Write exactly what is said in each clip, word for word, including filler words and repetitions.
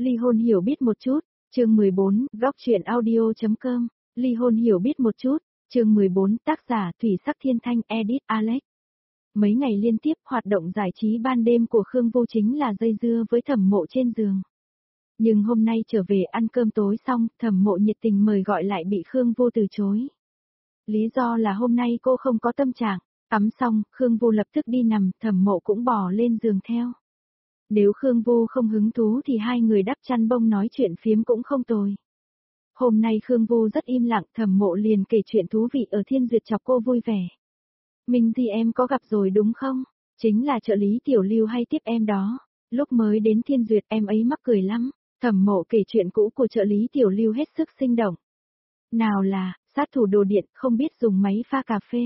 Ly hôn hiểu biết một chút, chương mười bốn, góc truyện audio chấm com, ly hôn hiểu biết một chút, chương mười bốn, tác giả Thủy Sắc Thiên Thanh, edit Alex. Mấy ngày liên tiếp hoạt động giải trí ban đêm của Khương Vô chính là dây dưa với Thẩm Mộ trên giường. Nhưng hôm nay trở về ăn cơm tối xong, Thẩm Mộ nhiệt tình mời gọi lại bị Khương Vô từ chối. Lý do là hôm nay cô không có tâm trạng, tắm xong, Khương Vô lập tức đi nằm, Thẩm Mộ cũng bò lên giường theo. Nếu Khương Vô không hứng thú thì hai người đắp chăn bông nói chuyện phiếm cũng không tồi. Hôm nay Khương Vô rất im lặng, Thẩm Mộ liền kể chuyện thú vị ở Thiên Duyệt chọc cô vui vẻ. Minh Di em có gặp rồi đúng không? Chính là trợ lý Tiểu Lưu hay tiếp em đó. Lúc mới đến Thiên Duyệt em ấy mắc cười lắm. Thẩm Mộ kể chuyện cũ của trợ lý Tiểu Lưu hết sức sinh động. Nào là, sát thủ đồ điện không biết dùng máy pha cà phê.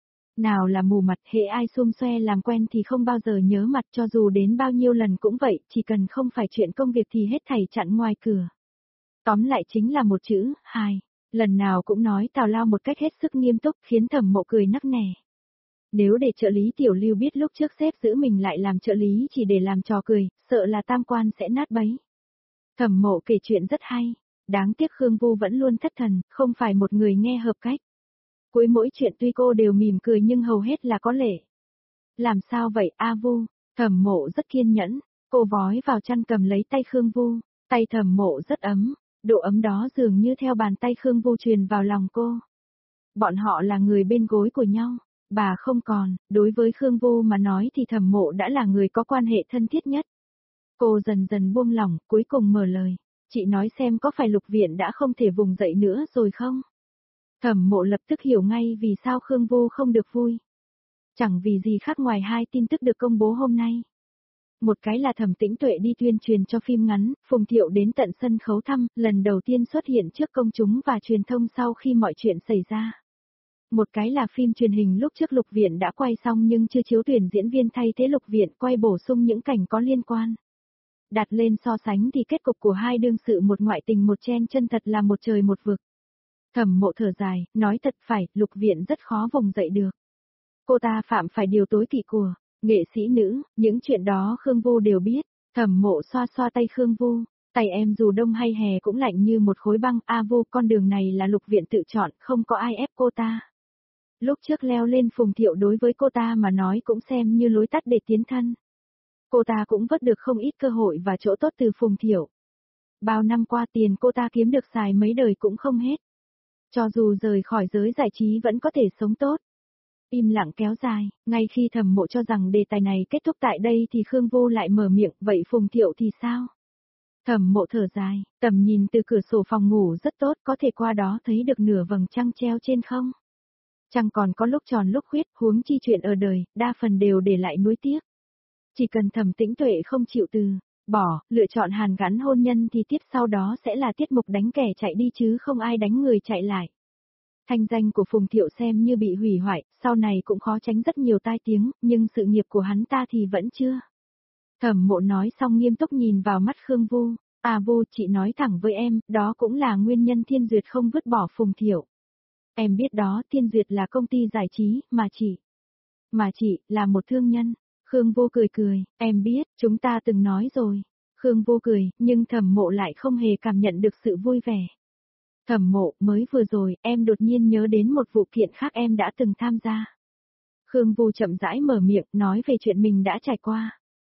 Nào là mù mặt, hễ ai xum xoe làm quen thì không bao giờ nhớ mặt, cho dù đến bao nhiêu lần cũng vậy, chỉ cần không phải chuyện công việc thì hết thảy chặn ngoài cửa. Tóm lại chính là một chữ, hài. Lần nào cũng nói tào lao một cách hết sức nghiêm túc khiến Thẩm Mộ cười nắc nẻ. Nếu để trợ lý Tiểu Lưu biết lúc trước sếp giữ mình lại làm trợ lý chỉ để làm trò cười, sợ là tam quan sẽ nát bấy. Thẩm Mộ kể chuyện rất hay, đáng tiếc Khương Vô vẫn luôn thất thần, không phải một người nghe hợp cách. Cuối mỗi chuyện tuy cô đều mỉm cười nhưng hầu hết là có lệ. Làm sao vậy A Vu? Thẩm Mộ rất kiên nhẫn, cô vói vào chăn cầm lấy tay Khương Vu, tay Thẩm Mộ rất ấm, độ ấm đó dường như theo bàn tay Khương Vu truyền vào lòng cô. Bọn họ là người bên gối của nhau, bà không còn, đối với Khương Vu mà nói thì Thẩm Mộ đã là người có quan hệ thân thiết nhất. Cô dần dần buông lỏng, cuối cùng mở lời, chị nói xem có phải Lục Viện đã không thể vùng dậy nữa rồi không? Thẩm Mộ lập tức hiểu ngay vì sao Khương Vô không được vui. Chẳng vì gì khác ngoài hai tin tức được công bố hôm nay. Một cái là Thẩm Tĩnh Tuệ đi tuyên truyền cho phim ngắn, Phùng Thiệu đến tận sân khấu thăm, lần đầu tiên xuất hiện trước công chúng và truyền thông sau khi mọi chuyện xảy ra. Một cái là phim truyền hình lúc trước Lục Viện đã quay xong nhưng chưa chiếu tuyển diễn viên thay thế Lục Viện quay bổ sung những cảnh có liên quan. Đặt lên so sánh thì kết cục của hai đương sự một ngoại tình một chen chân thật là một trời một vực. Thẩm Mộ thở dài, nói thật phải, Lục Viện rất khó vùng dậy được. Cô ta phạm phải điều tối kỵ của nghệ sĩ nữ, những chuyện đó Khương Vô đều biết. Thẩm Mộ xoa xoa tay Khương Vô, tay em dù đông hay hè cũng lạnh như một khối băng. A Vô, con đường này là Lục Viện tự chọn, không có ai ép cô ta. Lúc trước leo lên Phùng Thiệu đối với cô ta mà nói cũng xem như lối tắt để tiến thân. Cô ta cũng vớt được không ít cơ hội và chỗ tốt từ Phùng Thiệu. Bao năm qua tiền cô ta kiếm được xài mấy đời cũng không hết. Cho dù rời khỏi giới giải trí vẫn có thể sống tốt. Im lặng kéo dài, ngay khi Thẩm Mộ cho rằng đề tài này kết thúc tại đây thì Khương Vô lại mở miệng, vậy Phùng Thiệu thì sao? Thẩm Mộ thở dài, tầm nhìn từ cửa sổ phòng ngủ rất tốt, có thể qua đó thấy được nửa vầng trăng treo trên không. Trăng còn có lúc tròn lúc khuyết, huống chi chuyện ở đời, đa phần đều để lại nuối tiếc. Chỉ cần Thẩm Tĩnh Tuệ không chịu từ bỏ, lựa chọn hàn gắn hôn nhân thì tiếp sau đó sẽ là tiết mục đánh kẻ chạy đi chứ không ai đánh người chạy lại. Thanh danh của Phùng Thiệu xem như bị hủy hoại, sau này cũng khó tránh rất nhiều tai tiếng, nhưng sự nghiệp của hắn ta thì vẫn chưa. Thẩm Mộ nói xong nghiêm túc nhìn vào mắt Khương Vô, à Vô, chị nói thẳng với em, đó cũng là nguyên nhân Thiên Duyệt không vứt bỏ Phùng Thiệu. Em biết đó, Thiên Duyệt là công ty giải trí, mà chị, mà chị, là một thương nhân. Khương Vô cười cười, em biết, chúng ta từng nói rồi. Khương Vô cười, nhưng Thẩm Mộ lại không hề cảm nhận được sự vui vẻ. Thẩm Mộ, mới vừa rồi, em đột nhiên nhớ đến một vụ kiện khác em đã từng tham gia. Khương Vô chậm rãi mở miệng, nói về chuyện mình đã trải qua.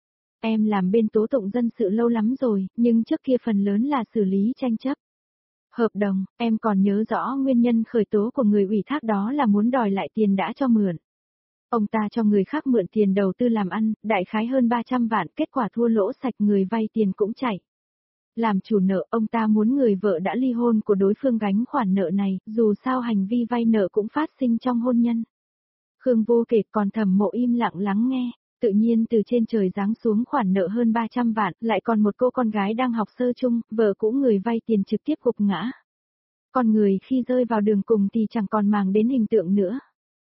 Em làm bên tố tụng dân sự lâu lắm rồi, nhưng trước kia phần lớn là xử lý tranh chấp. Hợp đồng, em còn nhớ rõ nguyên nhân khởi tố của người ủy thác đó là muốn đòi lại tiền đã cho mượn. Ông ta cho người khác mượn tiền đầu tư làm ăn, đại khái hơn ba trăm vạn, kết quả thua lỗ sạch, người vay tiền cũng chạy. Làm chủ nợ, ông ta muốn người vợ đã ly hôn của đối phương gánh khoản nợ này, dù sao hành vi vay nợ cũng phát sinh trong hôn nhân. Khương Vô kể, còn Thẩm Mộ im lặng lắng nghe, tự nhiên từ trên trời giáng xuống khoản nợ hơn ba trăm vạn, lại còn một cô con gái đang học sơ chung, vợ cũ người vay tiền trực tiếp gục ngã. Con người khi rơi vào đường cùng thì chẳng còn màng đến hình tượng nữa.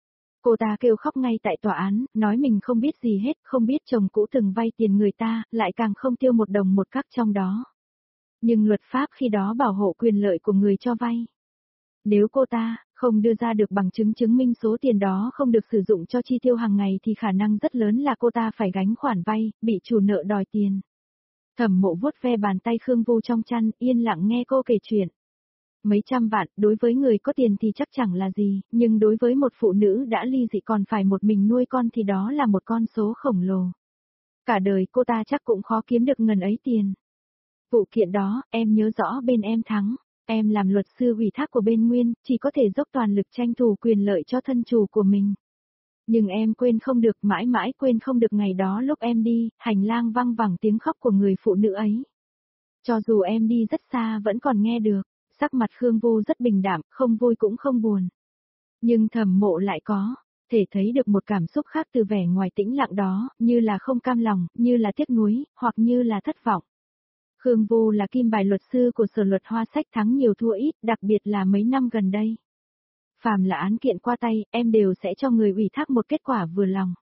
Cô ta kêu khóc ngay tại tòa án, nói mình không biết gì hết, không biết chồng cũ từng vay tiền người ta, lại càng không tiêu một đồng một cắc trong đó. Nhưng luật pháp khi đó bảo hộ quyền lợi của người cho vay. Nếu cô ta không đưa ra được bằng chứng chứng minh số tiền đó không được sử dụng cho chi tiêu hàng ngày thì khả năng rất lớn là cô ta phải gánh khoản vay, bị chủ nợ đòi tiền. Thẩm Mộ vuốt ve bàn tay Khương Vô trong chăn, yên lặng nghe cô kể chuyện. Mấy trăm vạn, đối với người có tiền thì chắc chẳng là gì, nhưng đối với một phụ nữ đã ly dị còn phải một mình nuôi con thì đó là một con số khổng lồ. Cả đời cô ta chắc cũng khó kiếm được ngần ấy tiền. Vụ kiện đó, em nhớ rõ bên em thắng. Em làm luật sư ủy thác của bên Nguyên, chỉ có thể dốc toàn lực tranh thủ quyền lợi cho thân chủ của mình. Nhưng em quên không được, mãi mãi quên không được ngày đó lúc em đi, hành lang vang vẳng tiếng khóc của người phụ nữ ấy. Cho dù em đi rất xa vẫn còn nghe được, sắc mặt Khương Vô rất bình đạm, không vui cũng không buồn. Nhưng Thẩm Mộ lại có thể thấy được một cảm xúc khác từ vẻ ngoài tĩnh lặng đó, như là không cam lòng, như là tiếc nuối, hoặc như là thất vọng. Khương Vô là kim bài luật sư của Sở Luật Hoa Sách, thắng nhiều thua ít, đặc biệt là mấy năm gần đây. Phàm là án kiện qua tay, em đều sẽ cho người ủy thác một kết quả vừa lòng.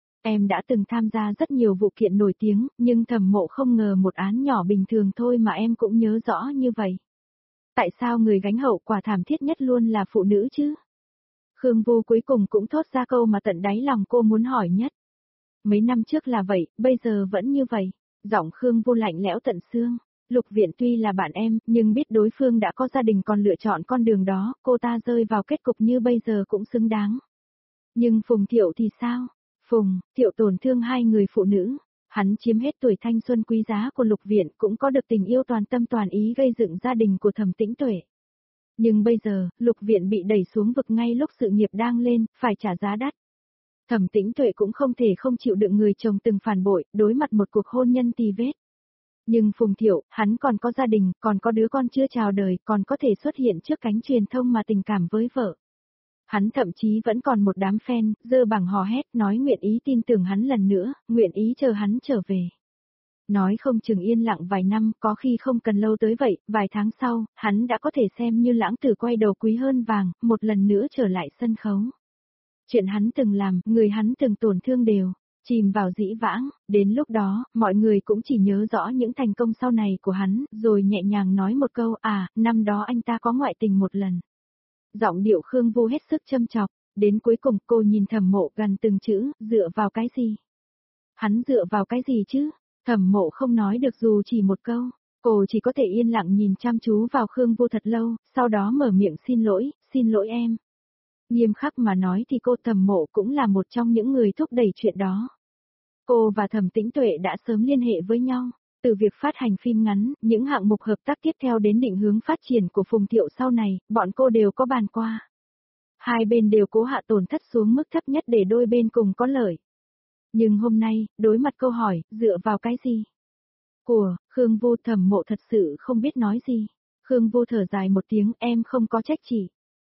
Em đã từng tham gia rất nhiều vụ kiện nổi tiếng, nhưng Thẩm Mộ không ngờ một án nhỏ bình thường thôi mà em cũng nhớ rõ như vậy. Tại sao người gánh hậu quả thảm thiết nhất luôn là phụ nữ chứ? Khương Vô cuối cùng cũng thốt ra câu mà tận đáy lòng cô muốn hỏi nhất. Mấy năm trước là vậy, bây giờ vẫn như vậy. Giọng Khương Vô lạnh lẽo tận xương. Lục Viện tuy là bạn em, nhưng biết đối phương đã có gia đình còn lựa chọn con đường đó, cô ta rơi vào kết cục như bây giờ cũng xứng đáng. Nhưng Phùng Thiệu thì sao? Phùng Thiệu tổn thương hai người phụ nữ. Hắn chiếm hết tuổi thanh xuân quý giá của Lục Viện, cũng có được tình yêu toàn tâm toàn ý gây dựng gia đình của Thẩm Tĩnh Tuệ. Nhưng bây giờ, Lục Viện bị đẩy xuống vực ngay lúc sự nghiệp đang lên, phải trả giá đắt. Thẩm Tĩnh Tuệ cũng không thể không chịu đựng người chồng từng phản bội, đối mặt một cuộc hôn nhân tì vết. Nhưng Phùng Thiệu, hắn còn có gia đình, còn có đứa con chưa chào đời, còn có thể xuất hiện trước cánh truyền thông mà tình cảm với vợ. Hắn thậm chí vẫn còn một đám fan, dơ bằng hò hét, nói nguyện ý tin tưởng hắn lần nữa, nguyện ý chờ hắn trở về. Nói không chừng yên lặng vài năm, có khi không cần lâu tới vậy, vài tháng sau, hắn đã có thể xem như lãng tử quay đầu quý hơn vàng, một lần nữa trở lại sân khấu. Chuyện hắn từng làm, người hắn từng tổn thương đều chìm vào dĩ vãng, đến lúc đó, mọi người cũng chỉ nhớ rõ những thành công sau này của hắn, rồi nhẹ nhàng nói một câu, à, năm đó anh ta có ngoại tình một lần. Giọng điệu Khương Vô hết sức châm chọc, đến cuối cùng cô nhìn Thẩm Mộ gần từng chữ, dựa vào cái gì? Hắn dựa vào cái gì chứ? Thẩm Mộ không nói được dù chỉ một câu, cô chỉ có thể yên lặng nhìn chăm chú vào Khương Vô thật lâu, sau đó mở miệng xin lỗi, xin lỗi em. Nghiêm khắc mà nói thì cô Thẩm Mộ cũng là một trong những người thúc đẩy chuyện đó. Cô và Thẩm Tĩnh Tuệ đã sớm liên hệ với nhau, từ việc phát hành phim ngắn, những hạng mục hợp tác tiếp theo đến định hướng phát triển của Phùng Thiệu sau này, bọn cô đều có bàn qua. Hai bên đều cố hạ tổn thất xuống mức thấp nhất để đôi bên cùng có lợi. Nhưng hôm nay, đối mặt câu hỏi, dựa vào cái gì? Của, Khương Vô, Thẩm Mộ thật sự không biết nói gì. Khương Vô thở dài một tiếng, em không có trách chỉ.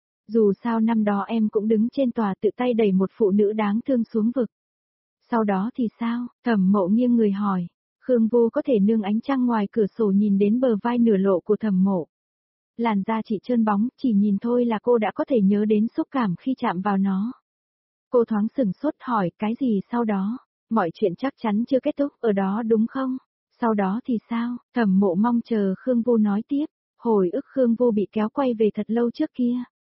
Dù sao năm đó em cũng đứng trên tòa tự tay đẩy một phụ nữ đáng thương xuống vực. Sau đó thì sao? Thẩm Mộ nghiêng người hỏi. Khương Vô có thể nương ánh trăng ngoài cửa sổ nhìn đến bờ vai nửa lộ của Thẩm Mộ. Làn da chị trơn bóng, chỉ nhìn thôi là cô đã có thể nhớ đến xúc cảm khi chạm vào nó. Cô thoáng sừng sốt hỏi cái gì sau đó? Mọi chuyện chắc chắn chưa kết thúc ở đó đúng không? Sau đó thì sao? Thẩm Mộ mong chờ Khương Vô nói tiếp. Hồi ức Khương Vô bị kéo quay về thật lâu trước kia.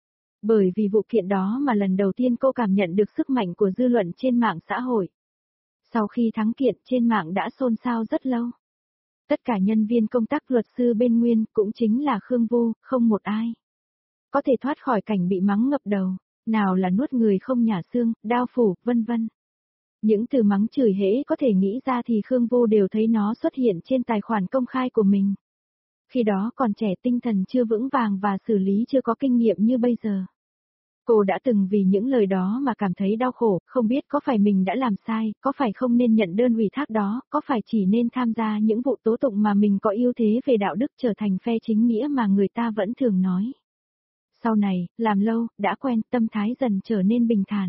Bởi vì vụ kiện đó mà lần đầu tiên cô cảm nhận được sức mạnh của dư luận trên mạng xã hội. Sau khi thắng kiện trên mạng đã xôn xao rất lâu. Tất cả nhân viên công tác luật sư bên Nguyên cũng chính là Khương Vô, không một ai có thể thoát khỏi cảnh bị mắng ngập đầu, nào là nuốt người không nhả xương, đao phủ, vân vân. Những từ mắng chửi hễ có thể nghĩ ra thì Khương Vô đều thấy nó xuất hiện trên tài khoản công khai của mình. Khi đó còn trẻ, tinh thần chưa vững vàng và xử lý chưa có kinh nghiệm như bây giờ. Cô đã từng vì những lời đó mà cảm thấy đau khổ, không biết có phải mình đã làm sai, có phải không nên nhận đơn ủy thác đó, có phải chỉ nên tham gia những vụ tố tụng mà mình có ưu thế về đạo đức trở thành phe chính nghĩa mà người ta vẫn thường nói. Sau này, làm lâu, đã quen, tâm thái dần trở nên bình thản.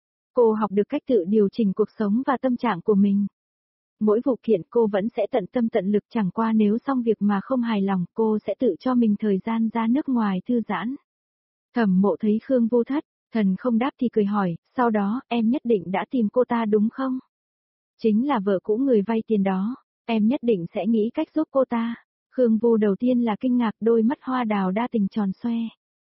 Cô học được cách tự điều chỉnh cuộc sống và tâm trạng của mình. Mỗi vụ kiện cô vẫn sẽ tận tâm tận lực, chẳng qua nếu xong việc mà không hài lòng, cô sẽ tự cho mình thời gian ra nước ngoài thư giãn. Thẩm Mộ thấy Khương Vô thất, thần không đáp thì cười hỏi, sau đó, em nhất định đã tìm cô ta đúng không? Chính là vợ cũ người vay tiền đó, em nhất định sẽ nghĩ cách giúp cô ta. Khương Vô đầu tiên là kinh ngạc, đôi mắt hoa đào đa tình tròn xoe.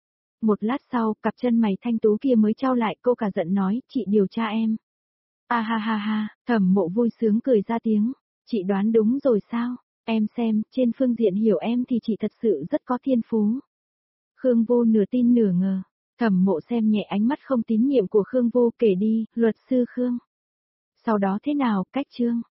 Một lát sau, cặp chân mày thanh tú kia mới trao lại, cô cả giận nói, chị điều tra em. À ha ha ha, Thẩm Mộ vui sướng cười ra tiếng, chị đoán đúng rồi sao? Em xem, trên phương diện hiểu em thì chị thật sự rất có thiên phú. Khương Vô nửa tin nửa ngờ. Thẩm Mộ xem nhẹ ánh mắt không tín nhiệm của Khương Vô, kể đi, luật sư Khương. Sau đó thế nào, cách chương.